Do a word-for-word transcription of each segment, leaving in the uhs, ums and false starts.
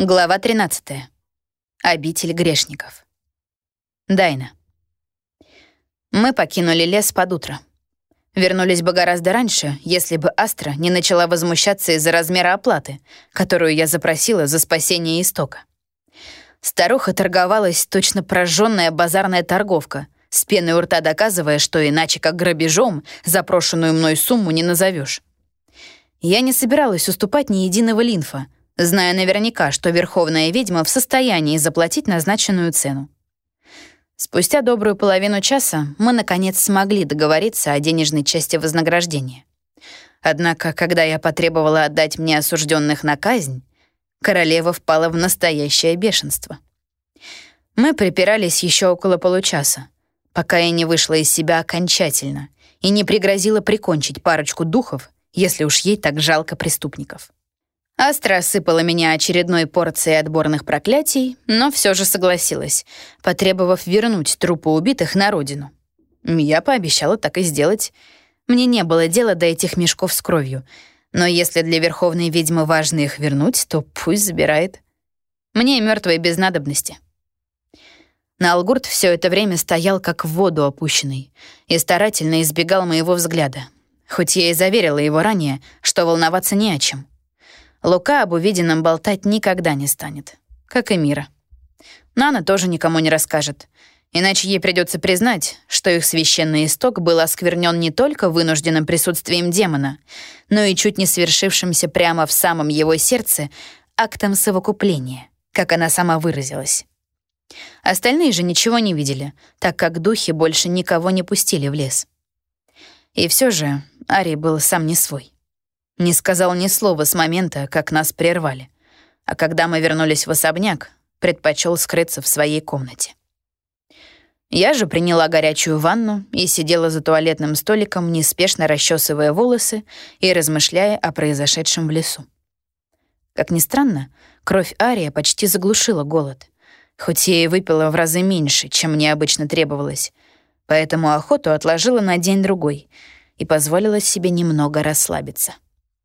Глава тринадцатая. Обитель грешников. Дайна. Мы покинули лес под утро. Вернулись бы гораздо раньше, если бы Астра не начала возмущаться из-за размера оплаты, которую я запросила за спасение истока. Старуха торговалась точно прожженная базарная торговка, с пеной у рта доказывая, что иначе как грабежом запрошенную мной сумму не назовешь. Я не собиралась уступать ни единого линфа, зная наверняка, что верховная ведьма в состоянии заплатить назначенную цену. Спустя добрую половину часа мы, наконец, смогли договориться о денежной части вознаграждения. Однако, когда я потребовала отдать мне осужденных на казнь, королева впала в настоящее бешенство. Мы припирались еще около получаса, пока я не вышла из себя окончательно и не пригрозила прикончить парочку духов, если уж ей так жалко преступников. Астра осыпала меня очередной порцией отборных проклятий, но все же согласилась, потребовав вернуть трупы убитых на родину. Я пообещала так и сделать. Мне не было дела до этих мешков с кровью, но если для верховной ведьмы важно их вернуть, то пусть забирает. Мне мертвые без надобности. Налгурт все это время стоял как в воду опущенный и старательно избегал моего взгляда, хоть я и заверила его ранее, что волноваться не о чем. Лука об увиденном болтать никогда не станет, как и Мира. Нана тоже никому не расскажет, иначе ей придется признать, что их священный исток был осквернен не только вынужденным присутствием демона, но и чуть не свершившимся прямо в самом его сердце актом совокупления, как она сама выразилась. Остальные же ничего не видели, так как духи больше никого не пустили в лес. И все же Ари был сам не свой. Не сказал ни слова с момента, как нас прервали, а когда мы вернулись в особняк, предпочел скрыться в своей комнате. Я же приняла горячую ванну и сидела за туалетным столиком, неспешно расчесывая волосы и размышляя о произошедшем в лесу. Как ни странно, кровь Ария почти заглушила голод, хоть я и выпила в разы меньше, чем мне обычно требовалось, поэтому охоту отложила на день-другой и позволила себе немного расслабиться.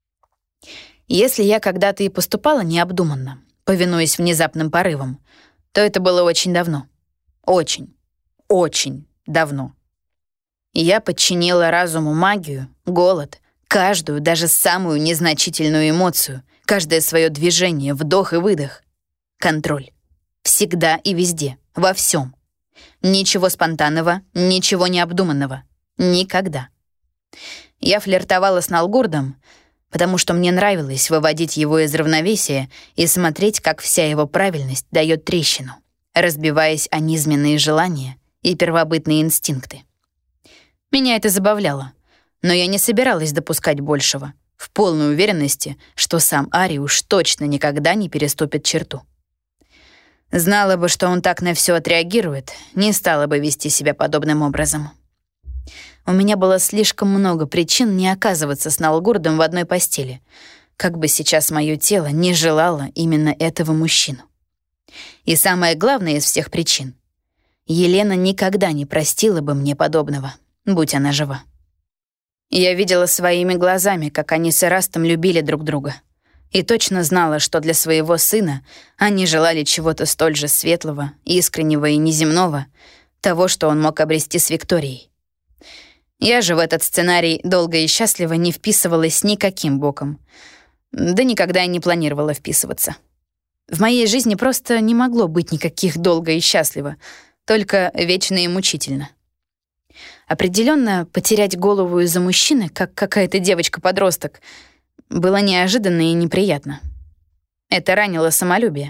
Если я когда-то и поступала необдуманно, повинуясь внезапным порывам, то это было очень давно. Очень, очень давно. Я подчинила разуму магию, голод, каждую, даже самую незначительную эмоцию, каждое свое движение, вдох и выдох. Контроль. Всегда и везде, во всем. Ничего спонтанного, ничего необдуманного. Никогда. Я флиртовала с Налгурдом, потому что мне нравилось выводить его из равновесия и смотреть, как вся его правильность дает трещину, разбиваясь о низменные желания и первобытные инстинкты. Меня это забавляло, но я не собиралась допускать большего, в полной уверенности, что сам Ари уж точно никогда не переступит черту. Знала бы, что он так на все отреагирует, не стала бы вести себя подобным образом. У меня было слишком много причин не оказываться с Налгурдом в одной постели, как бы сейчас мое тело не желало именно этого мужчину. И самое главное из всех причин — Елена никогда не простила бы мне подобного, будь она жива. Я видела своими глазами, как они с Эрастом любили друг друга, и точно знала, что для своего сына они желали чего-то столь же светлого, искреннего и неземного, того, что он мог обрести с Викторией. Я же в этот сценарий долго и счастливо не вписывалась никаким боком. Да никогда и не планировала вписываться. В моей жизни просто не могло быть никаких долго и счастливо, только вечно и мучительно. Определенно, потерять голову из-за мужчины, как какая-то девочка-подросток, было неожиданно и неприятно. Это ранило самолюбие.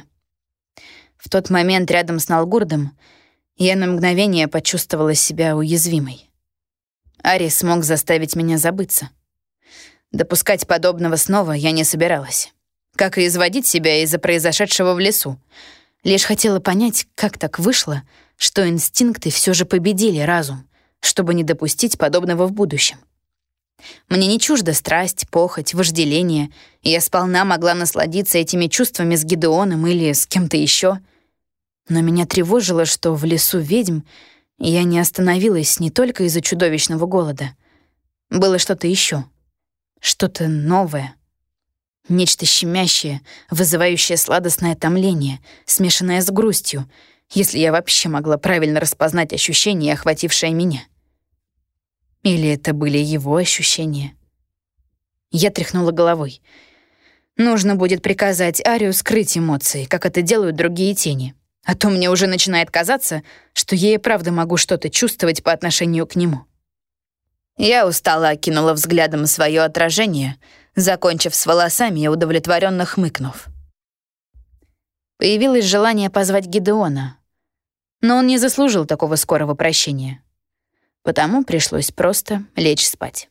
В тот момент рядом с Налгурдом я на мгновение почувствовала себя уязвимой. Ари смог заставить меня забыться. Допускать подобного снова я не собиралась. Как и изводить себя из-за произошедшего в лесу. Лишь хотела понять, как так вышло, что инстинкты все же победили разум, чтобы не допустить подобного в будущем. Мне не чужда страсть, похоть, вожделение, и я сполна могла насладиться этими чувствами с Гидеоном или с кем-то еще. Но меня тревожило, что в лесу ведьм я не остановилась не только из-за чудовищного голода. Было что-то еще, что-то новое. Нечто щемящее, вызывающее сладостное томление, смешанное с грустью, если я вообще могла правильно распознать ощущение, охватившее меня. Или это были его ощущения? Я тряхнула головой. Нужно будет приказать Арию скрыть эмоции, как это делают другие тени. А то мне уже начинает казаться, что я и правда могу что-то чувствовать по отношению к нему. Я устало окинула взглядом свое отражение, закончив с волосами и удовлетворенно хмыкнув. Появилось желание позвать Гидеона, но он не заслужил такого скорого прощения. Потому пришлось просто лечь спать.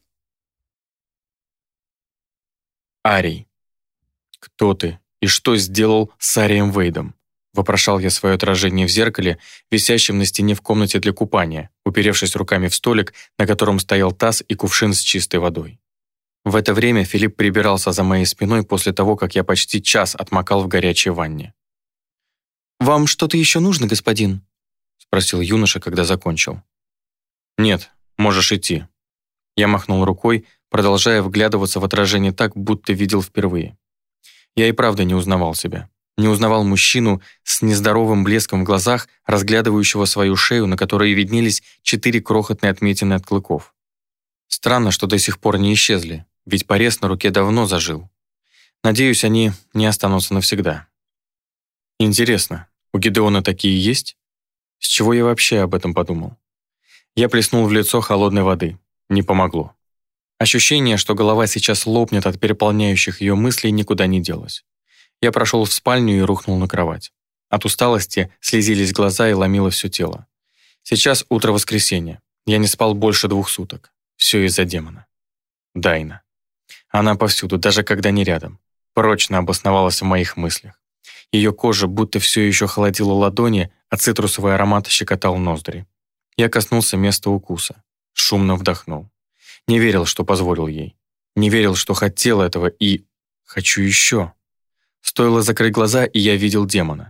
Арий. «Кто ты и что сделал с Арием Вейдом?» Вопрошал я свое отражение в зеркале, висящем на стене в комнате для купания, уперевшись руками в столик, на котором стоял таз и кувшин с чистой водой. В это время Филипп прибирался за моей спиной после того, как я почти час отмокал в горячей ванне. «Вам что-то еще нужно, господин?» — спросил юноша, когда закончил. «Нет, можешь идти». Я махнул рукой, продолжая вглядываться в отражение так, будто видел впервые. Я и правда не узнавал себя. Не узнавал мужчину с нездоровым блеском в глазах, разглядывающего свою шею, на которой виднелись четыре крохотные отметины от клыков. Странно, что до сих пор не исчезли, ведь порез на руке давно зажил. Надеюсь, они не останутся навсегда. Интересно, у Гидеона такие есть? С чего я вообще об этом подумал? Я плеснул в лицо холодной воды. Не помогло. Ощущение, что голова сейчас лопнет от переполняющих ее мыслей, никуда не делось. Я прошел в спальню и рухнул на кровать. От усталости слезились глаза и ломило все тело. Сейчас утро воскресенья. Я не спал больше двух суток. Все из-за демона. Дайна. Она повсюду, даже когда не рядом. Прочно обосновалась в моих мыслях. Ее кожа будто все еще холодила ладони, а цитрусовый аромат щекотал ноздри. Я коснулся места укуса. Шумно вдохнул. Не верил, что позволил ей. Не верил, что хотел этого и... хочу еще. Стоило закрыть глаза, и я видел демона.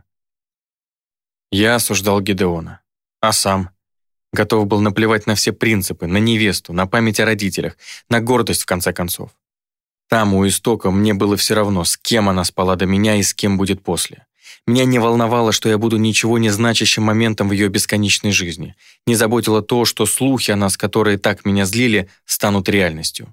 Я осуждал Гидеона. А сам? Готов был наплевать на все принципы, на невесту, на память о родителях, на гордость, в конце концов. Там, у истока, мне было все равно, с кем она спала до меня и с кем будет после. Меня не волновало, что я буду ничего не значащим моментом в ее бесконечной жизни. Не заботило то, что слухи о нас, которые так меня злили, станут реальностью.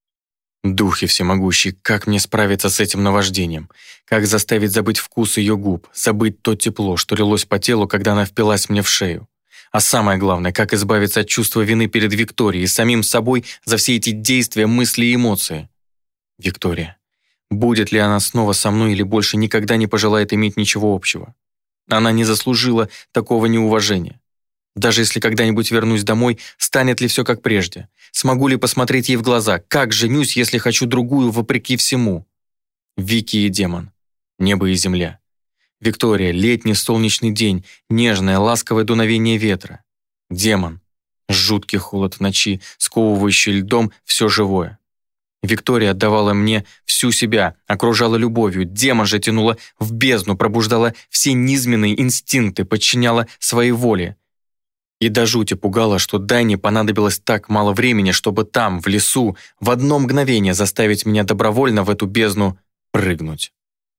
Духи всемогущие, как мне справиться с этим наваждением? Как заставить забыть вкус ее губ, забыть то тепло, что лилось по телу, когда она впилась мне в шею? А самое главное, как избавиться от чувства вины перед Викторией и самим собой за все эти действия, мысли и эмоции? Виктория. Будет ли она снова со мной или больше никогда не пожелает иметь ничего общего? Она не заслужила такого неуважения. Даже если когда-нибудь вернусь домой, станет ли все как прежде? Смогу ли посмотреть ей в глаза? Как женюсь, если хочу другую вопреки всему? Вики и демон. Небо и земля. Виктория, летний солнечный день, нежное, ласковое дуновение ветра. Демон. Жуткий холод в ночи, сковывающий льдом все живое. Виктория отдавала мне всю себя, окружала любовью, демон же тянула в бездну, пробуждала все низменные инстинкты, подчиняла своей воле. И до жути пугало, что Дайне понадобилось так мало времени, чтобы там, в лесу, в одно мгновение заставить меня добровольно в эту бездну прыгнуть.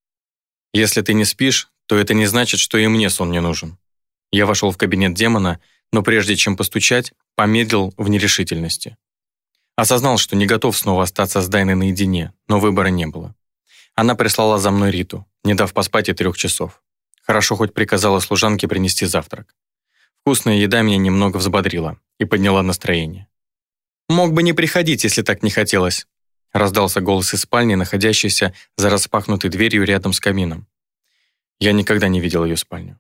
Если ты не спишь, то это не значит, что и мне сон не нужен. Я вошел в кабинет демона, но прежде чем постучать, помедлил в нерешительности. Осознал, что не готов снова остаться с Дайной наедине, но выбора не было. Она прислала за мной Риту, не дав поспать и трех часов. Хорошо хоть приказала служанке принести завтрак. Вкусная еда меня немного взбодрила и подняла настроение. «Мог бы не приходить, если так не хотелось», раздался голос из спальни, находящейся за распахнутой дверью рядом с камином. Я никогда не видел ее спальню.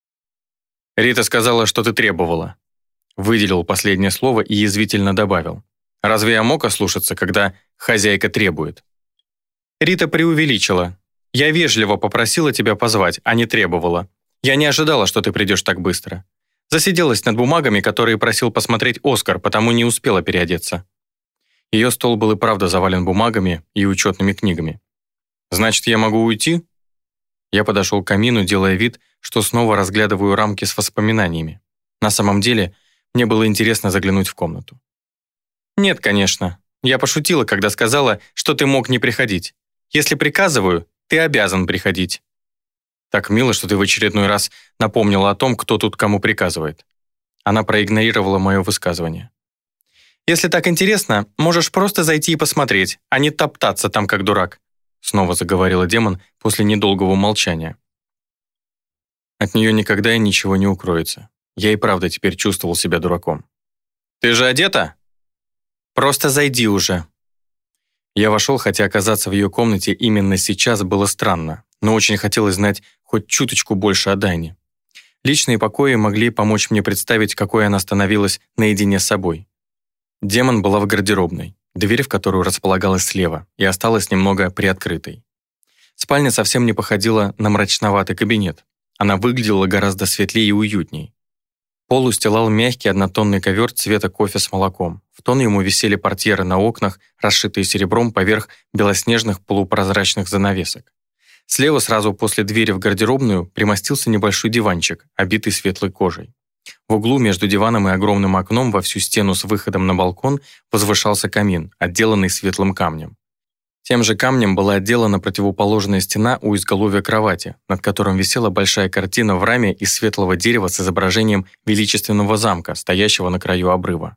«Рита сказала, что ты требовала». Выделил последнее слово и язвительно добавил. «Разве я мог ослушаться, когда хозяйка требует?» Рита преувеличила. «Я вежливо попросила тебя позвать, а не требовала. Я не ожидала, что ты придешь так быстро. Засиделась над бумагами, которые просил посмотреть Оскар, потому не успела переодеться». Ее стол был и правда завален бумагами и учетными книгами. «Значит, я могу уйти?» Я подошел к камину, делая вид, что снова разглядываю рамки с воспоминаниями. На самом деле, мне было интересно заглянуть в комнату. «Нет, конечно. Я пошутила, когда сказала, что ты мог не приходить. Если приказываю, ты обязан приходить». Так мило, что ты в очередной раз напомнила о том, кто тут кому приказывает. Она проигнорировала мое высказывание. «Если так интересно, можешь просто зайти и посмотреть, а не топтаться там, как дурак», снова заговорила демон после недолгого молчания. От нее никогда и ничего не укроется. Я и правда теперь чувствовал себя дураком. «Ты же одета? Просто зайди уже». Я вошел, хотя оказаться в ее комнате именно сейчас было странно, но очень хотелось знать хоть чуточку больше о Дайне. Личные покои могли помочь мне представить, какой она становилась наедине с собой. Демон была в гардеробной, дверь в которую располагалась слева и осталась немного приоткрытой. Спальня совсем не походила на мрачноватый кабинет. Она выглядела гораздо светлее и уютней. Пол устилал мягкий однотонный ковер цвета кофе с молоком. В тон ему висели портьеры на окнах, расшитые серебром поверх белоснежных полупрозрачных занавесок. Слева, сразу после двери в гардеробную, примостился небольшой диванчик, обитый светлой кожей. В углу между диваном и огромным окном во всю стену с выходом на балкон возвышался камин, отделанный светлым камнем. Тем же камнем была отделана противоположная стена у изголовья кровати, над которым висела большая картина в раме из светлого дерева с изображением величественного замка, стоящего на краю обрыва.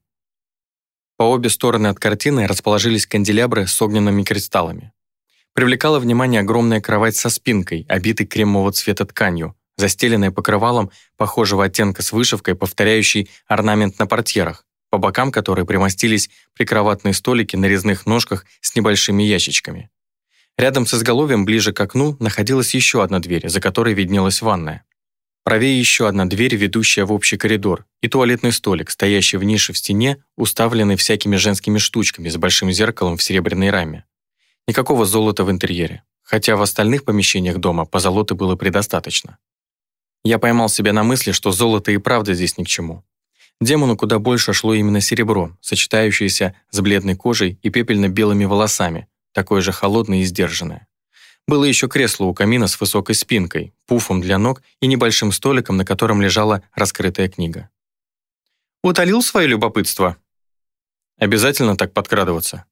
По обе стороны от картины расположились канделябры с огненными кристаллами. Привлекала внимание огромная кровать со спинкой, обитой кремового цвета тканью, застеленная покрывалом похожего оттенка с вышивкой, повторяющей орнамент на портьерах, по бокам которой примостились прикроватные столики на резных ножках с небольшими ящичками. Рядом с изголовьем, ближе к окну, находилась еще одна дверь, за которой виднелась ванная. Правее еще одна дверь, ведущая в общий коридор, и туалетный столик, стоящий в нише в стене, уставленный всякими женскими штучками с большим зеркалом в серебряной раме. Никакого золота в интерьере, хотя в остальных помещениях дома позолоты было предостаточно. Я поймал себя на мысли, что золото и правда здесь ни к чему. Демону куда больше шло именно серебро, сочетающееся с бледной кожей и пепельно-белыми волосами, такое же холодное и сдержанное. Было еще кресло у камина с высокой спинкой, пуфом для ног и небольшим столиком, на котором лежала раскрытая книга. «Утолил свое любопытство?» «Обязательно так подкрадываться?»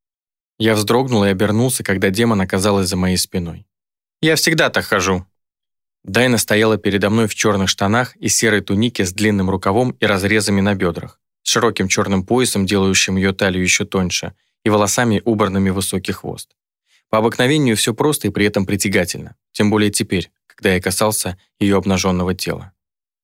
Я вздрогнул и обернулся, когда демон оказалась за моей спиной. «Я всегда так хожу». Дайна стояла передо мной в черных штанах и серой тунике с длинным рукавом и разрезами на бедрах, с широким черным поясом, делающим ее талию еще тоньше, и волосами, убранными в высокий хвост. По обыкновению все просто и при этом притягательно, тем более теперь, когда я касался ее обнаженного тела.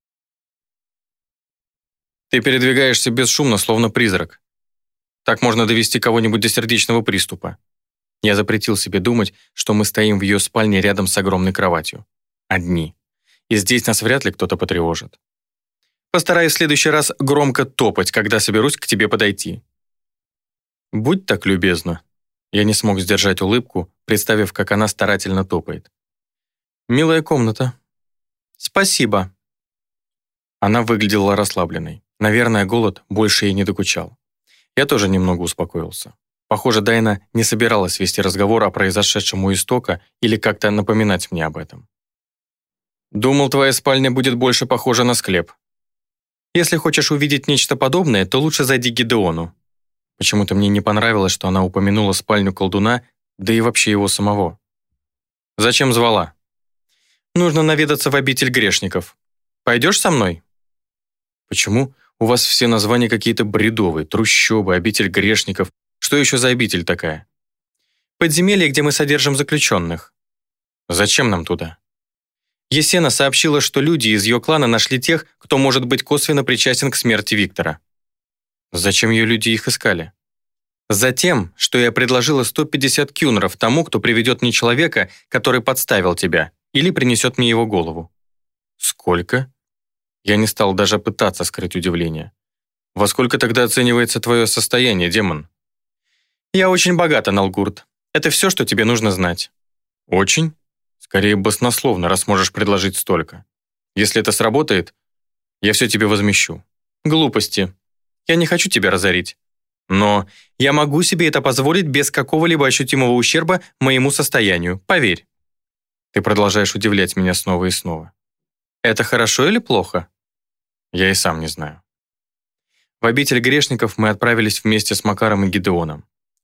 «Ты передвигаешься бесшумно, словно призрак. Так можно довести кого-нибудь до сердечного приступа». Я запретил себе думать, что мы стоим в ее спальне рядом с огромной кроватью. Одни. И здесь нас вряд ли кто-то потревожит. Постараюсь в следующий раз громко топать, когда соберусь к тебе подойти. Будь так любезна. Я не смог сдержать улыбку, представив, как она старательно топает. Милая комната. Спасибо. Она выглядела расслабленной. Наверное, голод больше ей не докучал. Я тоже немного успокоился. Похоже, Дайна не собиралась вести разговор о произошедшем у истока или как-то напоминать мне об этом. «Думал, твоя спальня будет больше похожа на склеп. Если хочешь увидеть нечто подобное, то лучше зайди к Гидеону». Почему-то мне не понравилось, что она упомянула спальню колдуна, да и вообще его самого. «Зачем звала?» «Нужно наведаться в обитель грешников. Пойдешь со мной?» «Почему у вас все названия какие-то бредовые? Трущобы, обитель грешников. Что еще за обитель такая?» «Подземелье, где мы содержим заключенных». «Зачем нам туда?» Есена сообщила, что люди из ее клана нашли тех, кто может быть косвенно причастен к смерти Виктора. Зачем ее люди их искали? Затем, что я предложила сто пятьдесят кюнеров тому, кто приведет мне человека, который подставил тебя, или принесет мне его голову. Сколько? Я не стал даже пытаться скрыть удивление. Во сколько тогда оценивается твое состояние, демон? Я очень богата, Налгурт. Это все, что тебе нужно знать. Очень? Скорее баснословно, раз можешь предложить столько. Если это сработает, я все тебе возмещу. Глупости. Я не хочу тебя разорить. Но я могу себе это позволить без какого-либо ощутимого ущерба моему состоянию, поверь. Ты продолжаешь удивлять меня снова и снова. Это хорошо или плохо? Я и сам не знаю. В обитель грешников мы отправились вместе с Макаром и Гидеоном.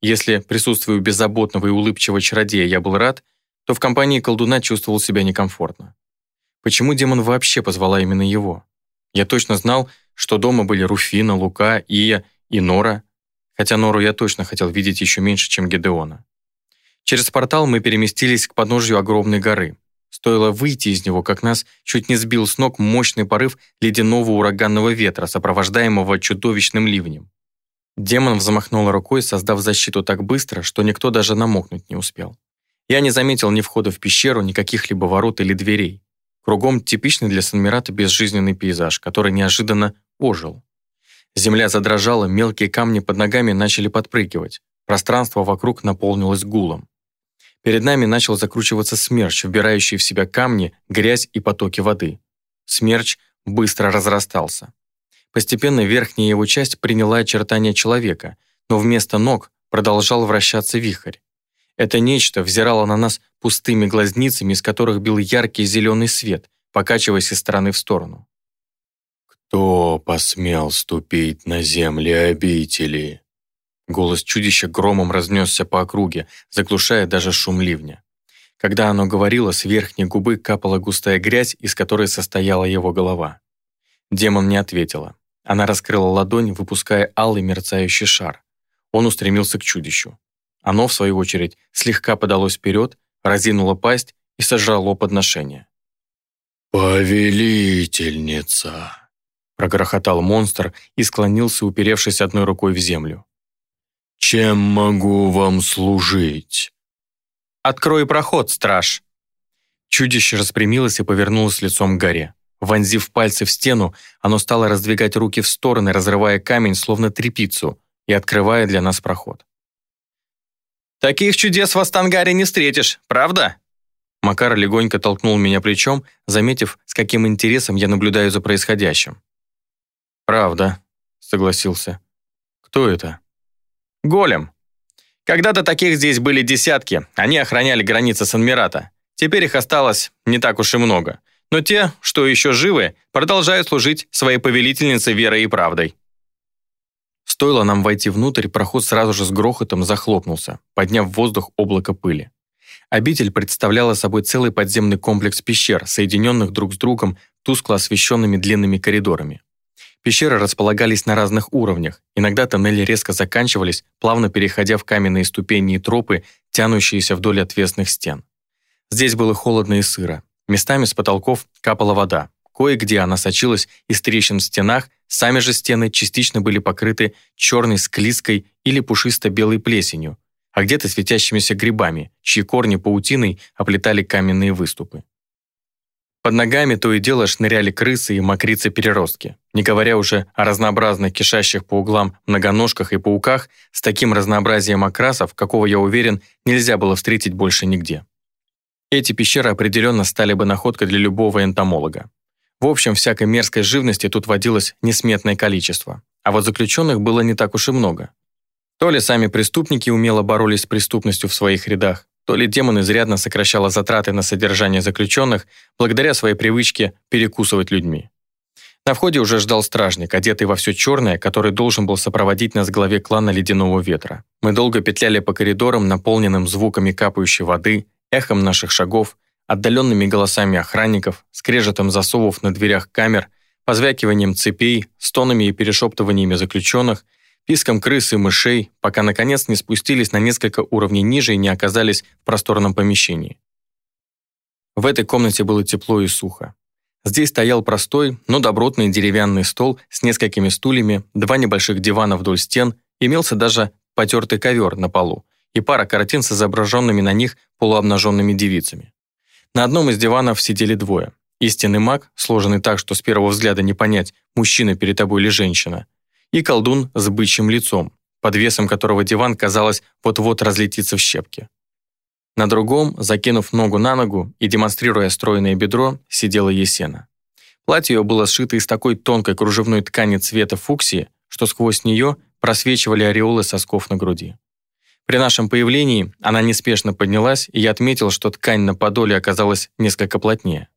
Если присутствию беззаботного и улыбчивого чародея я был рад, то в компании колдуна чувствовал себя некомфортно. Почему демон вообще позвала именно его? Я точно знал, что дома были Руфина, Лука, Ия и Нора, хотя Нору я точно хотел видеть еще меньше, чем Гедеона. Через портал мы переместились к подножью огромной горы. Стоило выйти из него, как нас чуть не сбил с ног мощный порыв ледяного ураганного ветра, сопровождаемого чудовищным ливнем. Демон взмахнул рукой, создав защиту так быстро, что никто даже намокнуть не успел. Я не заметил ни входа в пещеру, ни каких-либо ворот или дверей. Кругом типичный для Санмирата безжизненный пейзаж, который неожиданно ожил. Земля задрожала, мелкие камни под ногами начали подпрыгивать. Пространство вокруг наполнилось гулом. Перед нами начал закручиваться смерч, вбирающий в себя камни, грязь и потоки воды. Смерч быстро разрастался. Постепенно верхняя его часть приняла очертания человека, но вместо ног продолжал вращаться вихрь. Это нечто взирало на нас пустыми глазницами, из которых бил яркий зеленый свет, покачиваясь из стороны в сторону. «Кто посмел ступить на земли обители?» Голос чудища громом разнесся по округе, заглушая даже шум ливня. Когда оно говорило, с верхней губы капала густая грязь, из которой состояла его голова. Демон не ответила. Она раскрыла ладонь, выпуская алый мерцающий шар. Он устремился к чудищу. Оно, в свою очередь, слегка подалось вперед, разинуло пасть и сожрало подношение. «Повелительница!» Прогрохотал монстр и склонился, уперевшись одной рукой в землю. «Чем могу вам служить?» «Открой проход, страж!» Чудище распрямилось и повернулось лицом к горе. Вонзив пальцы в стену, оно стало раздвигать руки в стороны, разрывая камень, словно тряпицу, и открывая для нас проход. «Таких чудес в Астангаре не встретишь, правда?» Макар легонько толкнул меня плечом, заметив, с каким интересом я наблюдаю за происходящим. «Правда», — согласился. «Кто это?» «Голем. Когда-то таких здесь были десятки, они охраняли границы Санмирата. Теперь их осталось не так уж и много. Но те, что еще живы, продолжают служить своей повелительнице верой и правдой». Стоило нам войти внутрь, проход сразу же с грохотом захлопнулся, подняв в воздух облако пыли. Обитель представляла собой целый подземный комплекс пещер, соединенных друг с другом тускло освещенными длинными коридорами. Пещеры располагались на разных уровнях, иногда тоннели резко заканчивались, плавно переходя в каменные ступени и тропы, тянущиеся вдоль отвесных стен. Здесь было холодно и сыро. Местами с потолков капала вода. Кое-где она сочилась из трещин в стенах, сами же стены частично были покрыты черной склизкой или пушисто-белой плесенью, а где-то светящимися грибами, чьи корни паутиной оплетали каменные выступы. Под ногами то и дело шныряли крысы и мокрицы-переростки, не говоря уже о разнообразных кишащих по углам многоножках и пауках с таким разнообразием окрасов, какого, я уверен, нельзя было встретить больше нигде. Эти пещеры определенно стали бы находкой для любого энтомолога. В общем, всякой мерзкой живности тут водилось несметное количество, а вот заключенных было не так уж и много. То ли сами преступники умело боролись с преступностью в своих рядах, то ли демон изрядно сокращала затраты на содержание заключенных благодаря своей привычке перекусывать людьми. На входе уже ждал стражник, одетый во все черное, который должен был сопроводить нас к главе клана Ледяного Ветра. Мы долго петляли по коридорам, наполненным звуками капающей воды, эхом наших шагов, отдаленными голосами охранников, скрежетом засовов на дверях камер, позвякиванием цепей, стонами и перешептываниями заключенных, писком крыс и мышей, пока наконец не спустились на несколько уровней ниже и не оказались в просторном помещении. В этой комнате было тепло и сухо. Здесь стоял простой, но добротный деревянный стол с несколькими стульями, два небольших дивана вдоль стен, имелся даже потертый ковер на полу и пара картин с изображенными на них полуобнаженными девицами. На одном из диванов сидели двое. Истинный маг, сложенный так, что с первого взгляда не понять, мужчина перед тобой или женщина, и колдун с бычьим лицом, под весом которого диван, казалось, вот-вот разлетится в щепки. На другом, закинув ногу на ногу и демонстрируя стройное бедро, сидела Есена. Платье ее было сшито из такой тонкой кружевной ткани цвета фуксии, что сквозь нее просвечивали ореолы сосков на груди. При нашем появлении она неспешно поднялась, и я отметил, что ткань на подоле оказалась несколько плотнее.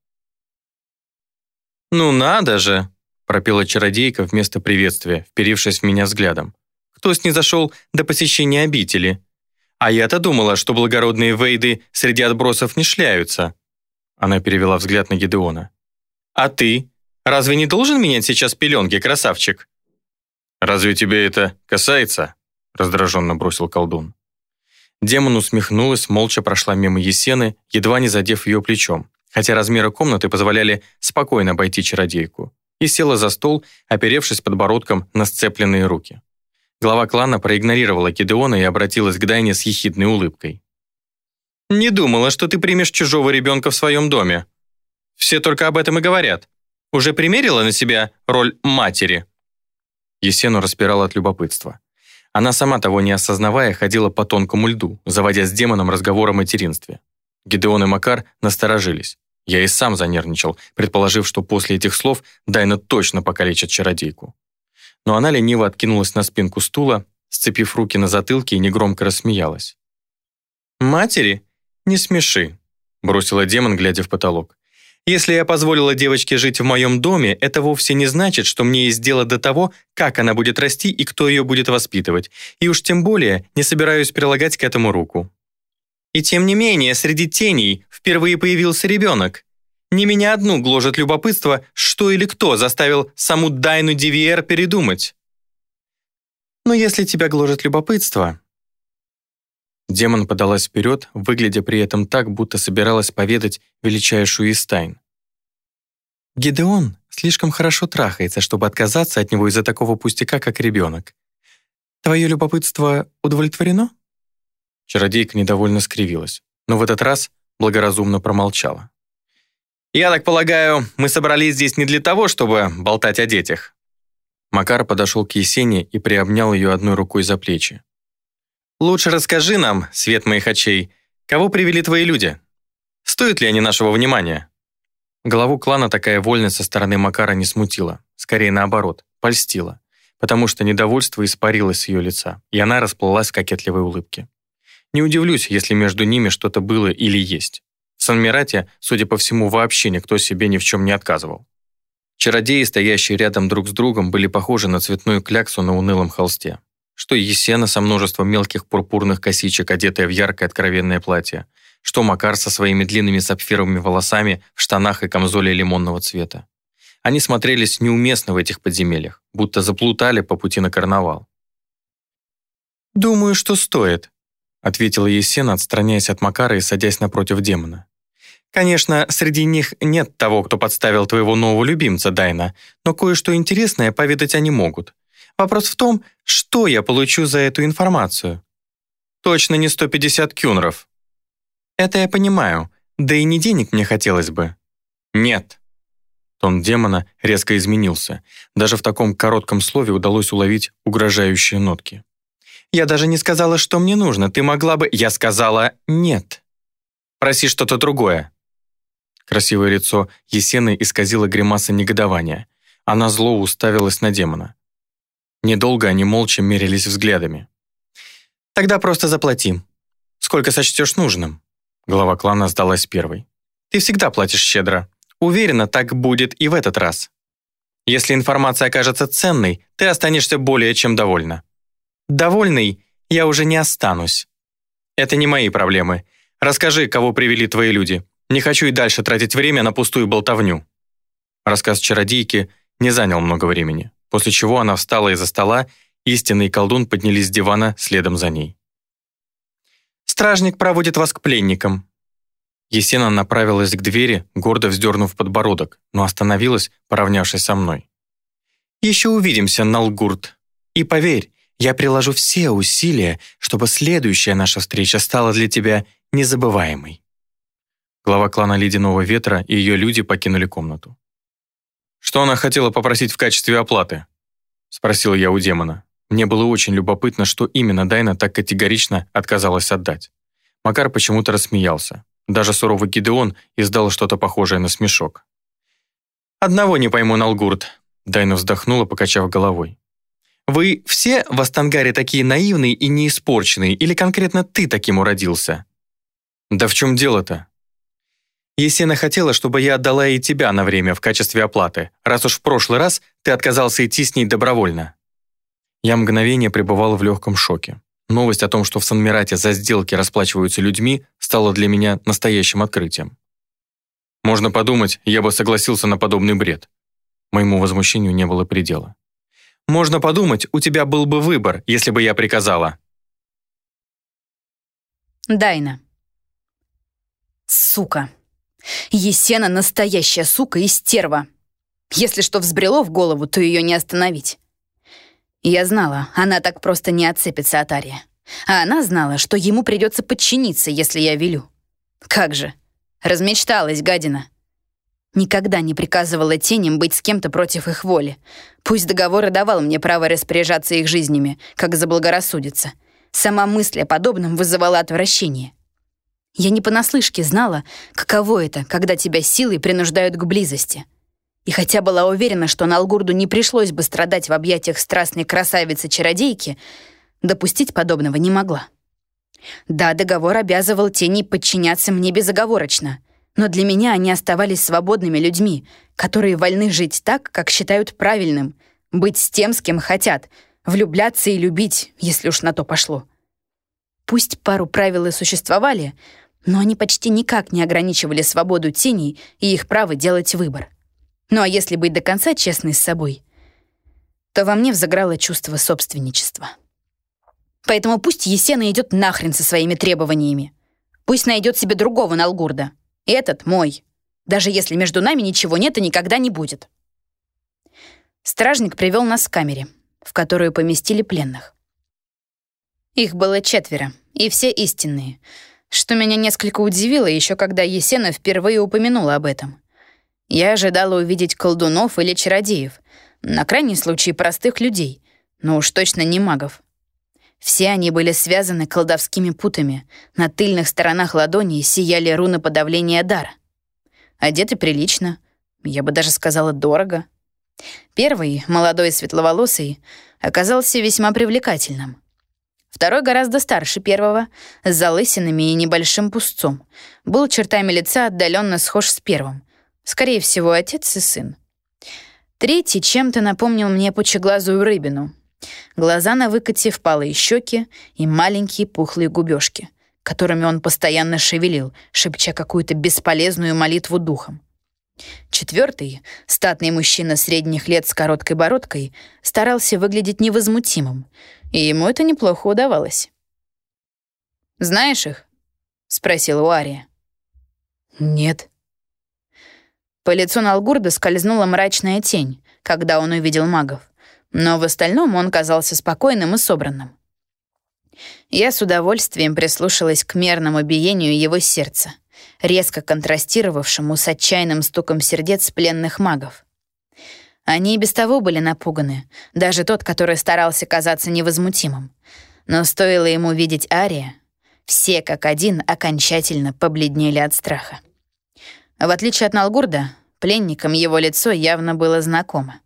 «Ну надо же!» — пропела чародейка вместо приветствия, вперившись в меня взглядом. кто снизошел до посещения обители. А я-то думала, что благородные Вейды среди отбросов не шляются». Она перевела взгляд на Гидеона. «А ты? Разве не должен менять сейчас пеленки, красавчик?» «Разве тебе это касается?» раздраженно бросил колдун. Демон усмехнулась, молча прошла мимо Есены, едва не задев ее плечом, хотя размеры комнаты позволяли спокойно обойти чародейку, и села за стол, оперевшись подбородком на сцепленные руки. Глава клана проигнорировала Гидеона и обратилась к Дайне с ехидной улыбкой. «Не думала, что ты примешь чужого ребенка в своем доме. Все только об этом и говорят. Уже примерила на себя роль матери?» Есену распирала от любопытства. Она, сама того не осознавая, ходила по тонкому льду, заводя с демоном разговор о материнстве. Гидеон и Макар насторожились. Я и сам занервничал, предположив, что после этих слов Дайна точно покалечит чародейку. Но она лениво откинулась на спинку стула, сцепив руки на затылке и негромко рассмеялась. «Матери? Не смеши», — бросила демон, глядя в потолок. «Если я позволила девочке жить в моем доме, это вовсе не значит, что мне есть дело до того, как она будет расти и кто ее будет воспитывать, и уж тем более не собираюсь прилагать к этому руку. И тем не менее, среди теней впервые появился ребенок. Не меня одну гложет любопытство, что или кто заставил саму Дайну Дивиэр передумать. Но если тебя гложет любопытство...» Демон подалась вперед, выглядя при этом так, будто собиралась поведать величайшую из тайн. «Гидеон слишком хорошо трахается, чтобы отказаться от него из-за такого пустяка, как ребенок. Твое любопытство удовлетворено?» Чародейка недовольно скривилась, но в этот раз благоразумно промолчала. «Я так полагаю, мы собрались здесь не для того, чтобы болтать о детях». Макар подошел к Есене и приобнял ее одной рукой за плечи. «Лучше расскажи нам, свет моих очей, кого привели твои люди? Стоят ли они нашего внимания?» Главу клана такая вольность со стороны Макара не смутила, скорее наоборот, польстила, потому что недовольство испарилось с ее лица, и она расплылась в кокетливой улыбке. Не удивлюсь, если между ними что-то было или есть. В Сан-Мирате, судя по всему, вообще никто себе ни в чем не отказывал. Чародеи, стоящие рядом друг с другом, были похожи на цветную кляксу на унылом холсте. Что Есена со множеством мелких пурпурных косичек, одетая в яркое откровенное платье, что Макар со своими длинными сапфировыми волосами в штанах и камзоле лимонного цвета. Они смотрелись неуместно в этих подземельях, будто заплутали по пути на карнавал. «Думаю, что стоит», — ответила Есена, отстраняясь от Макара и садясь напротив демона. «Конечно, среди них нет того, кто подставил твоего нового любимца, Дайна, но кое-что интересное поведать они могут. Вопрос в том, что я получу за эту информацию. Точно не сто пятьдесят кюнров. Это я понимаю, да и не денег мне хотелось бы». «Нет». Тон демона резко изменился. Даже в таком коротком слове удалось уловить угрожающие нотки. «Я даже не сказала, что мне нужно. Ты могла бы...» «Я сказала «нет». Проси что-то другое». Красивое лицо Есены исказило гримаса негодования. Она зло уставилась на демона. Недолго они молча мерились взглядами. «Тогда просто заплати. Сколько сочтешь нужным?» Глава клана сдалась первой. «Ты всегда платишь щедро. Уверена, так будет и в этот раз. Если информация окажется ценной, ты останешься более чем довольна. Довольной я уже не останусь. Это не мои проблемы. Расскажи, кого привели твои люди. Не хочу и дальше тратить время на пустую болтовню». Рассказ чародейки не занял много времени, после чего она встала из-за стола, истинный и колдун поднялись с дивана следом за ней. «Стражник проводит вас к пленникам». Есена направилась к двери, гордо вздернув подбородок, но остановилась, поравнявшись со мной. «Еще увидимся, Налгурт. И поверь, я приложу все усилия, чтобы следующая наша встреча стала для тебя незабываемой». Глава клана Ледяного Ветра и ее люди покинули комнату. «Что она хотела попросить в качестве оплаты?» — спросил я у демона. Мне было очень любопытно, что именно Дайна так категорично отказалась отдать. Макар почему-то рассмеялся. Даже суровый Гидеон издал что-то похожее на смешок. «Одного не пойму, Налгурт», — Дайна вздохнула, покачав головой. «Вы все в Астангаре такие наивные и неиспорченные, или конкретно ты таким уродился?» «Да в чем дело-то?» «Есена хотела, чтобы я отдала ей тебя на время в качестве оплаты, раз уж в прошлый раз ты отказался идти с ней добровольно». Я мгновение пребывал в легком шоке. Новость о том, что в Санмирате за сделки расплачиваются людьми, стала для меня настоящим открытием. Можно подумать, я бы согласился на подобный бред. Моему возмущению не было предела. Можно подумать, у тебя был бы выбор, если бы я приказала. Дайна. Сука. Есена настоящая сука и стерва. Если что взбрело в голову, то ее не остановить. Я знала, она так просто не отцепится от Ария. А она знала, что ему придется подчиниться, если я велю. Как же. Размечталась, гадина. Никогда не приказывала теням быть с кем-то против их воли. Пусть договор и давал мне право распоряжаться их жизнями, как заблагорассудится. Сама мысль о подобном вызывала отвращение. Я не понаслышке знала, каково это, когда тебя силой принуждают к близости. И хотя была уверена, что Налгурду не пришлось бы страдать в объятиях страстной красавицы-чародейки, допустить подобного не могла. Да, договор обязывал теней подчиняться мне безоговорочно, но для меня они оставались свободными людьми, которые вольны жить так, как считают правильным, быть с тем, с кем хотят, влюбляться и любить, если уж на то пошло. Пусть пару правил и существовали, но они почти никак не ограничивали свободу теней и их право делать выбор. Ну а если быть до конца честной с собой, то во мне взыграло чувство собственничества. Поэтому пусть Есена идет нахрен со своими требованиями. Пусть найдет себе другого Налгурда. Этот мой. Даже если между нами ничего нет и никогда не будет. Стражник привел нас к камере, в которую поместили пленных. Их было четверо, и все истинные, что меня несколько удивило еще когда Есена впервые упомянула об этом. Я ожидала увидеть колдунов или чародеев, на крайний случай простых людей, но уж точно не магов. Все они были связаны колдовскими путами, на тыльных сторонах ладоней сияли руны подавления дара. Одеты прилично, я бы даже сказала дорого. Первый, молодой и светловолосый, оказался весьма привлекательным. Второй гораздо старше первого, с залысинами и небольшим пустцом, был чертами лица отдаленно схож с первым. Скорее всего, отец и сын. Третий чем-то напомнил мне пучеглазую рыбину. Глаза на выкате, впалые щеки и маленькие пухлые губёшки, которыми он постоянно шевелил, шепча какую-то бесполезную молитву духом. Четвертый, статный мужчина средних лет с короткой бородкой, старался выглядеть невозмутимым, и ему это неплохо удавалось. «Знаешь их?» — спросил у Ария. «Нет». По лицу Налгурда скользнула мрачная тень, когда он увидел магов, но в остальном он казался спокойным и собранным. Я с удовольствием прислушалась к мерному биению его сердца, резко контрастировавшему с отчаянным стуком сердец пленных магов. Они и без того были напуганы, даже тот, который старался казаться невозмутимым. Но стоило ему видеть Ария, все как один окончательно побледнели от страха. В отличие от Налгурда, пленникам его лицо явно было знакомо.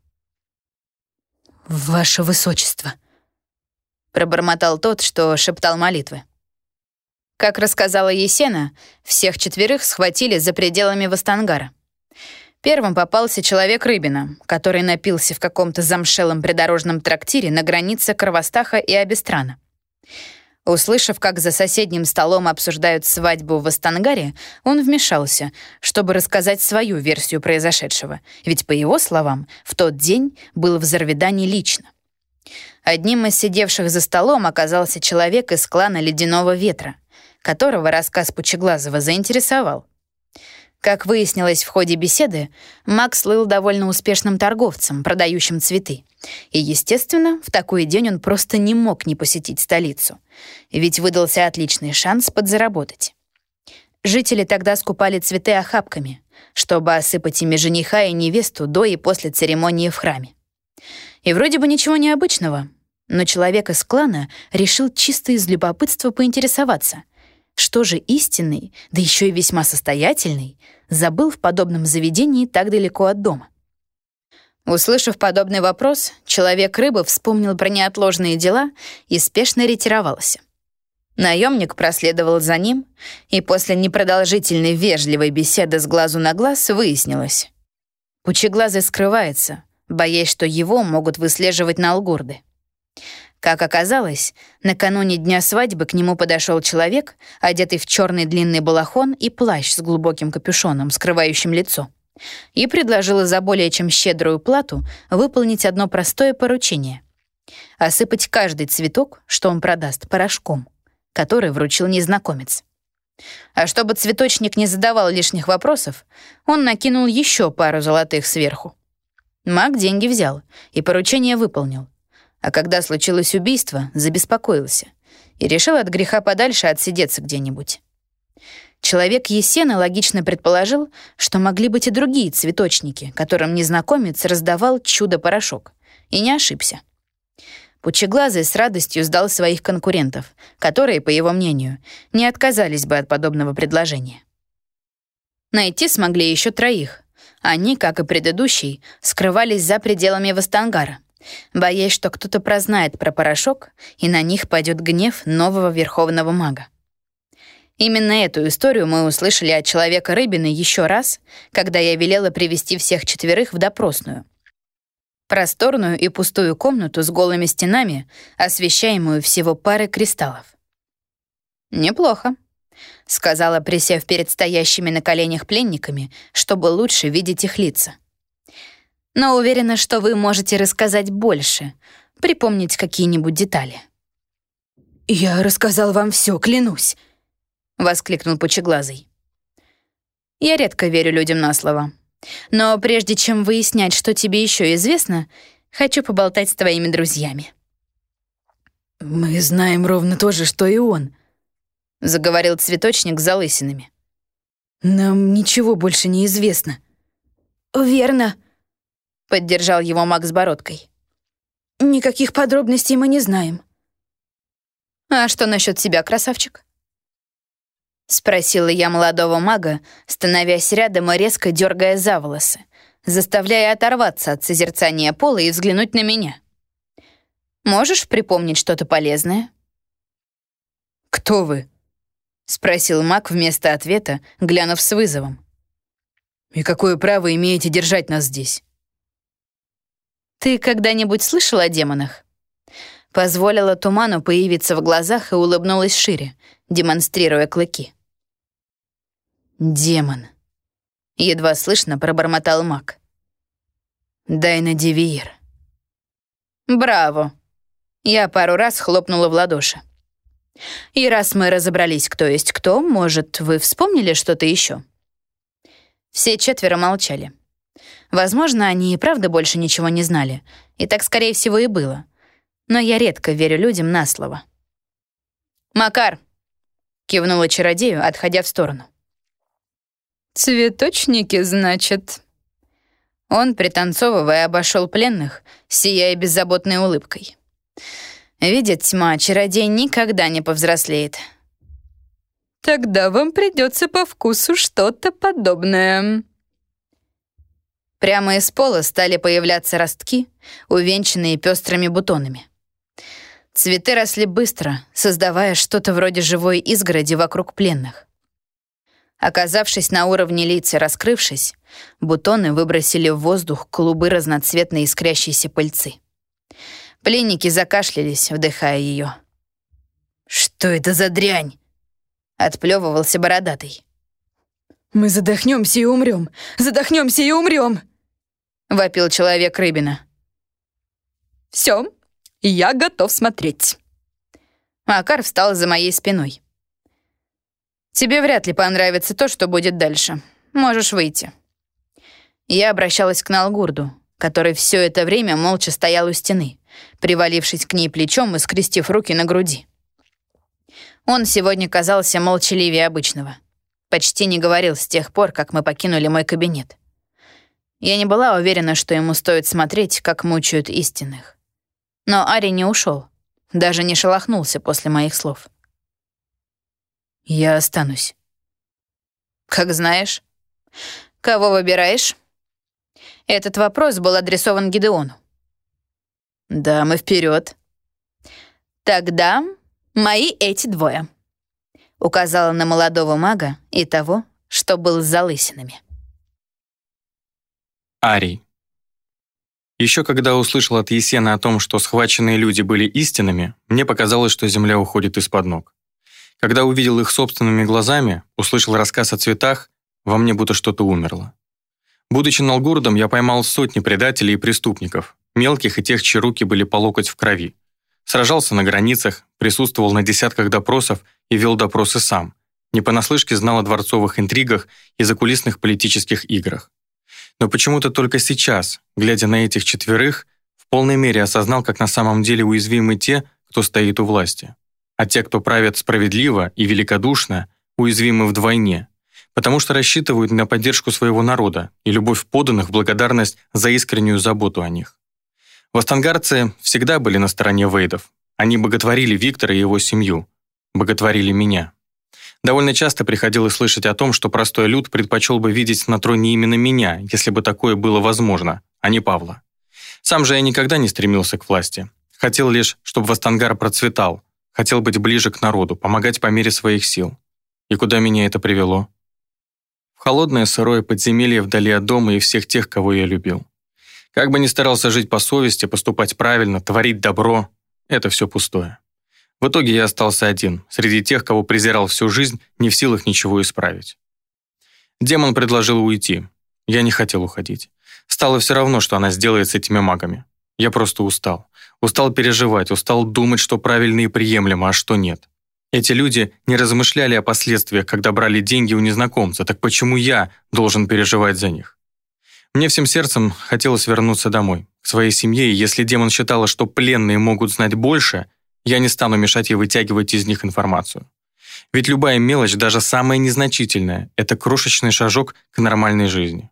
«Ваше высочество», — пробормотал тот, что шептал молитвы. Как рассказала Есена, всех четверых схватили за пределами Вастангара. Первым попался человек Рыбина, который напился в каком-то замшелом придорожном трактире на границе Кровостаха и Абистрана. Услышав, как за соседним столом обсуждают свадьбу в Вастангаре, он вмешался, чтобы рассказать свою версию произошедшего, ведь, по его словам, в тот день был в Зарведане лично. Одним из сидевших за столом оказался человек из клана Ледяного Ветра, которого рассказ Пучеглазого заинтересовал. Как выяснилось в ходе беседы, Макс слыл довольно успешным торговцем, продающим цветы. И, естественно, в такой день он просто не мог не посетить столицу, ведь выдался отличный шанс подзаработать. Жители тогда скупали цветы охапками, чтобы осыпать ими жениха и невесту до и после церемонии в храме. И вроде бы ничего необычного, но человек из клана решил чисто из любопытства поинтересоваться, что же истинный, да еще и весьма состоятельный, забыл в подобном заведении так далеко от дома. Услышав подобный вопрос, человек-рыба вспомнил про неотложные дела и спешно ретировался. Наемник проследовал за ним, и после непродолжительной вежливой беседы с глазу на глаз выяснилось. Пучеглазый скрывается, боясь, что его могут выслеживать налгурды. Как оказалось, накануне дня свадьбы к нему подошел человек, одетый в черный длинный балахон и плащ с глубоким капюшоном, скрывающим лицо, и предложил за более чем щедрую плату выполнить одно простое поручение — осыпать каждый цветок, что он продаст, порошком, который вручил незнакомец. А чтобы цветочник не задавал лишних вопросов, он накинул еще пару золотых сверху. Маг деньги взял и поручение выполнил. А когда случилось убийство, забеспокоился и решил от греха подальше отсидеться где-нибудь. Человек Есена логично предположил, что могли быть и другие цветочники, которым незнакомец раздавал чудо-порошок, и не ошибся. Пучеглазый с радостью сдал своих конкурентов, которые, по его мнению, не отказались бы от подобного предложения. Найти смогли еще троих. Они, как и предыдущий, скрывались за пределами Вастангара, боясь, что кто-то прознает про порошок, и на них пойдет гнев нового верховного мага. Именно эту историю мы услышали от человека Рыбины еще раз, когда я велела привести всех четверых в допросную. Просторную и пустую комнату с голыми стенами, освещаемую всего парой кристаллов. «Неплохо», — сказала, присев перед стоящими на коленях пленниками, чтобы лучше видеть их лица. «Но уверена, что вы можете рассказать больше, припомнить какие-нибудь детали». «Я рассказал вам все, клянусь», — воскликнул Пучеглазый. «Я редко верю людям на слово. Но прежде чем выяснять, что тебе еще известно, хочу поболтать с твоими друзьями». «Мы знаем ровно то же, что и он», — заговорил цветочник с залысинами. «Нам ничего больше не известно». «Верно», — поддержал его маг с бородкой. «Никаких подробностей мы не знаем». «А что насчет тебя, красавчик?» — спросила я молодого мага, становясь рядом и резко дергая за волосы, заставляя оторваться от созерцания пола и взглянуть на меня. «Можешь припомнить что-то полезное?» «Кто вы?» — спросил маг вместо ответа, глянув с вызовом. «И какое право имеете держать нас здесь?» «Ты когда-нибудь слышал о демонах?» Позволила туману появиться в глазах и улыбнулась шире, демонстрируя клыки. «Демон», — едва слышно пробормотал маг. «Дайна Девиир». «Браво!» Я пару раз хлопнула в ладоши. «И раз мы разобрались, кто есть кто, может, вы вспомнили что-то еще?» Все четверо молчали. Возможно, они и правда больше ничего не знали, и так, скорее всего, и было. Но я редко верю людям на слово. «Макар!» — кивнула чародею, отходя в сторону. «Цветочники, значит?» Он, пританцовывая, обошел пленных, сияя беззаботной улыбкой. «Видит тьма, чародей никогда не повзрослеет». «Тогда вам придется по вкусу что-то подобное». Прямо из пола стали появляться ростки, увенчанные пестрыми бутонами. Цветы росли быстро, создавая что-то вроде живой изгороди вокруг пленных. Оказавшись на уровне лица, раскрывшись, бутоны выбросили в воздух клубы разноцветной искрящейся пыльцы. Пленники закашлялись, вдыхая ее. «Что это за дрянь?» — отплевывался бородатый. «Мы задохнемся и умрем! Задохнемся и умрем!» — вопил человек Рыбина. «Все, я готов смотреть». Макар встал за моей спиной. «Тебе вряд ли понравится то, что будет дальше. Можешь выйти». Я обращалась к Налгурду, который все это время молча стоял у стены, привалившись к ней плечом и скрестив руки на груди. Он сегодня казался молчаливее обычного. Почти не говорил с тех пор, как мы покинули мой кабинет. Я не была уверена, что ему стоит смотреть, как мучают истинных. Но Ари не ушел, даже не шелохнулся после моих слов. «Я останусь». «Как знаешь. Кого выбираешь?» Этот вопрос был адресован Гидеону. «Дамы, вперед. «Тогда мои эти двое», — указала на молодого мага и того, что был с залысинами. Арий. Еще когда услышал от Есена о том, что схваченные люди были истинными, мне показалось, что земля уходит из-под ног. Когда увидел их собственными глазами, услышал рассказ о цветах, во мне будто что-то умерло. Будучи Налгурдом, я поймал сотни предателей и преступников, мелких и тех, чьи руки были по локоть в крови. Сражался на границах, присутствовал на десятках допросов и вел допросы сам. Не понаслышке знал о дворцовых интригах и закулисных политических играх. Но почему-то только сейчас, глядя на этих четверых, в полной мере осознал, как на самом деле уязвимы те, кто стоит у власти. А те, кто правят справедливо и великодушно, уязвимы вдвойне, потому что рассчитывают на поддержку своего народа и любовь подданных в благодарность за искреннюю заботу о них. Востангарцы всегда были на стороне Вейдов. Они боготворили Виктора и его семью, боготворили меня. Довольно часто приходилось слышать о том, что простой люд предпочел бы видеть на троне именно меня, если бы такое было возможно, а не Павла. Сам же я никогда не стремился к власти. Хотел лишь, чтобы Вастангар процветал, хотел быть ближе к народу, помогать по мере своих сил. И куда меня это привело? В холодное сырое подземелье вдали от дома и всех тех, кого я любил. Как бы ни старался жить по совести, поступать правильно, творить добро, это все пустое. В итоге я остался один, среди тех, кого презирал всю жизнь, не в силах ничего исправить. Демон предложил уйти. Я не хотел уходить. Стало все равно, что она сделает с этими магами. Я просто устал. Устал переживать, устал думать, что правильно и приемлемо, а что нет. Эти люди не размышляли о последствиях, когда брали деньги у незнакомца, так почему я должен переживать за них? Мне всем сердцем хотелось вернуться домой, к своей семье, и если демон считала, что пленные могут знать больше, я не стану мешать ей вытягивать из них информацию. Ведь любая мелочь, даже самая незначительная, это крошечный шажок к нормальной жизни.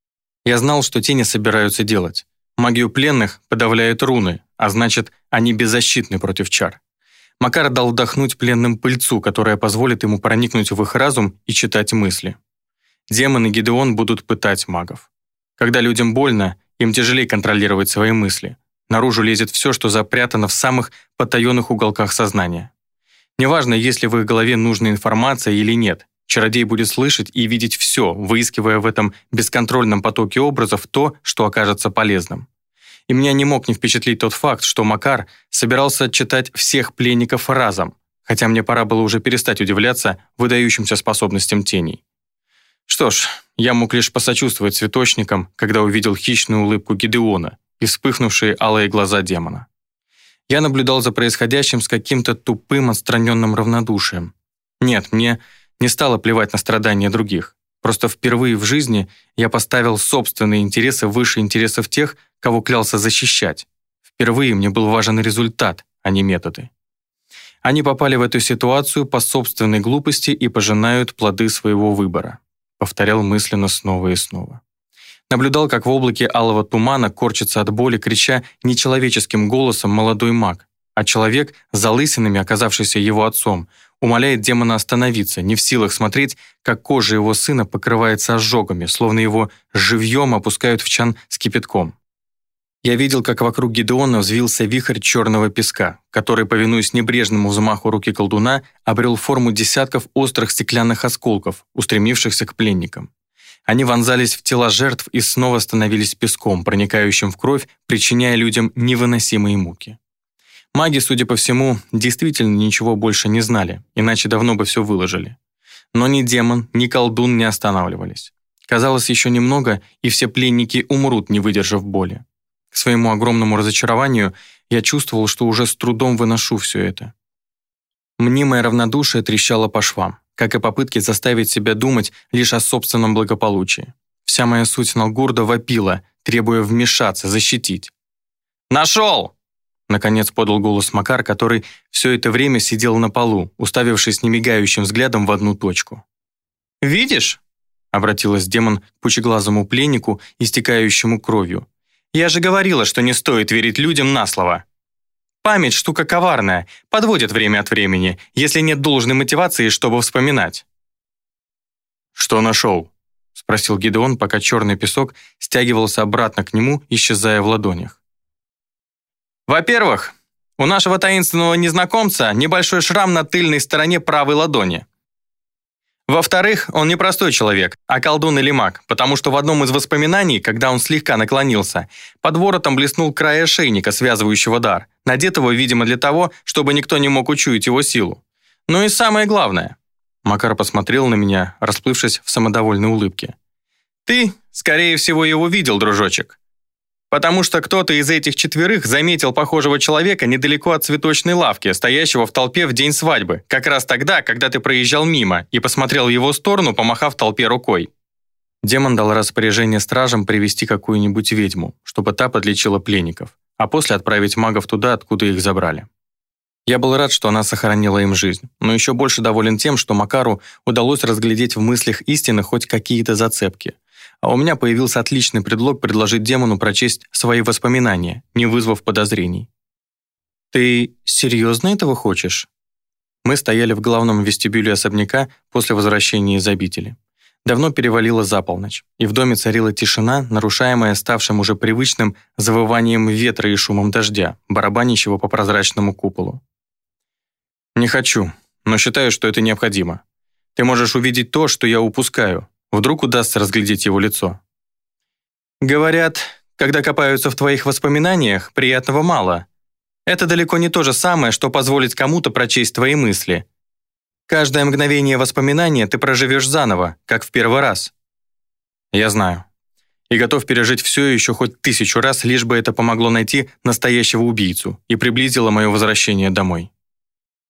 Я знал, что тени собираются делать. Магию пленных подавляют руны, а значит, они беззащитны против чар. Макар дал вдохнуть пленным пыльцу, которая позволит ему проникнуть в их разум и читать мысли. Демон и Гидеон будут пытать магов. Когда людям больно, им тяжелее контролировать свои мысли. Наружу лезет все, что запрятано в самых потаенных уголках сознания. Неважно, есть ли в их голове нужная информация или нет, чародей будет слышать и видеть все, выискивая в этом бесконтрольном потоке образов то, что окажется полезным. И меня не мог не впечатлить тот факт, что Макар собирался читать всех пленников разом, хотя мне пора было уже перестать удивляться выдающимся способностям теней. Что ж, я мог лишь посочувствовать цветочникам, когда увидел хищную улыбку Гидеона и вспыхнувшие алые глаза демона. Я наблюдал за происходящим с каким-то тупым, отстраненным равнодушием. Нет, мне не стало плевать на страдания других. Просто впервые в жизни я поставил собственные интересы выше интересов тех, кого клялся защищать. Впервые мне был важен результат, а не методы. Они попали в эту ситуацию по собственной глупости и пожинают плоды своего выбора. Повторял мысленно снова и снова. Наблюдал, как в облаке алого тумана корчится от боли, крича нечеловеческим голосом молодой маг, а человек, с залысинами, оказавшийся его отцом, умоляет демона остановиться, не в силах смотреть, как кожа его сына покрывается ожогами, словно его живьем опускают в чан с кипятком. Я видел, как вокруг Гидеона взвился вихрь черного песка, который, повинуясь небрежному взмаху руки колдуна, обрел форму десятков острых стеклянных осколков, устремившихся к пленникам. Они вонзались в тела жертв и снова становились песком, проникающим в кровь, причиняя людям невыносимые муки. Маги, судя по всему, действительно ничего больше не знали, иначе давно бы все выложили. Но ни демон, ни колдун не останавливались. Казалось, еще немного, и все пленники умрут, не выдержав боли. К своему огромному разочарованию я чувствовал, что уже с трудом выношу все это. Мнимое равнодушие трещало по швам, как и попытки заставить себя думать лишь о собственном благополучии. Вся моя суть Налгурда вопила, требуя вмешаться, защитить. «Нашел!» — наконец подал голос Макар, который все это время сидел на полу, уставившись немигающим взглядом в одну точку. «Видишь?» — обратилась демон к пучеглазому пленнику, истекающему кровью. «Я же говорила, что не стоит верить людям на слово. Память — штука коварная, подводит время от времени, если нет должной мотивации, чтобы вспоминать». «Что нашел?» — спросил Гидеон, пока черный песок стягивался обратно к нему, исчезая в ладонях. «Во-первых, у нашего таинственного незнакомца небольшой шрам на тыльной стороне правой ладони. Во-вторых, он не простой человек, а колдун или маг, потому что в одном из воспоминаний, когда он слегка наклонился, под воротом блеснул край ошейника, связывающего дар, надетого, видимо, для того, чтобы никто не мог учуять его силу. Ну и самое главное. Макар посмотрел на меня, расплывшись в самодовольной улыбке. Ты, скорее всего, его видел, дружочек. Потому что кто-то из этих четверых заметил похожего человека недалеко от цветочной лавки, стоящего в толпе в день свадьбы, как раз тогда, когда ты проезжал мимо, и посмотрел в его сторону, помахав толпе рукой. Демон дал распоряжение стражам привести какую-нибудь ведьму, чтобы та подлечила пленников, а после отправить магов туда, откуда их забрали. Я был рад, что она сохранила им жизнь, но еще больше доволен тем, что Макару удалось разглядеть в мыслях истины хоть какие-то зацепки. А у меня появился отличный предлог предложить демону прочесть свои воспоминания, не вызвав подозрений. «Ты серьезно этого хочешь?» Мы стояли в главном вестибюле особняка после возвращения из обители. Давно перевалило за полночь, и в доме царила тишина, нарушаемая ставшим уже привычным завыванием ветра и шумом дождя, барабанящего по прозрачному куполу. «Не хочу, но считаю, что это необходимо. Ты можешь увидеть то, что я упускаю. Вдруг удастся разглядеть его лицо». «Говорят, когда копаются в твоих воспоминаниях, приятного мало. Это далеко не то же самое, что позволить кому-то прочесть твои мысли. Каждое мгновение воспоминания ты проживешь заново, как в первый раз». «Я знаю. И готов пережить все еще хоть тысячу раз, лишь бы это помогло найти настоящего убийцу и приблизило мое возвращение домой».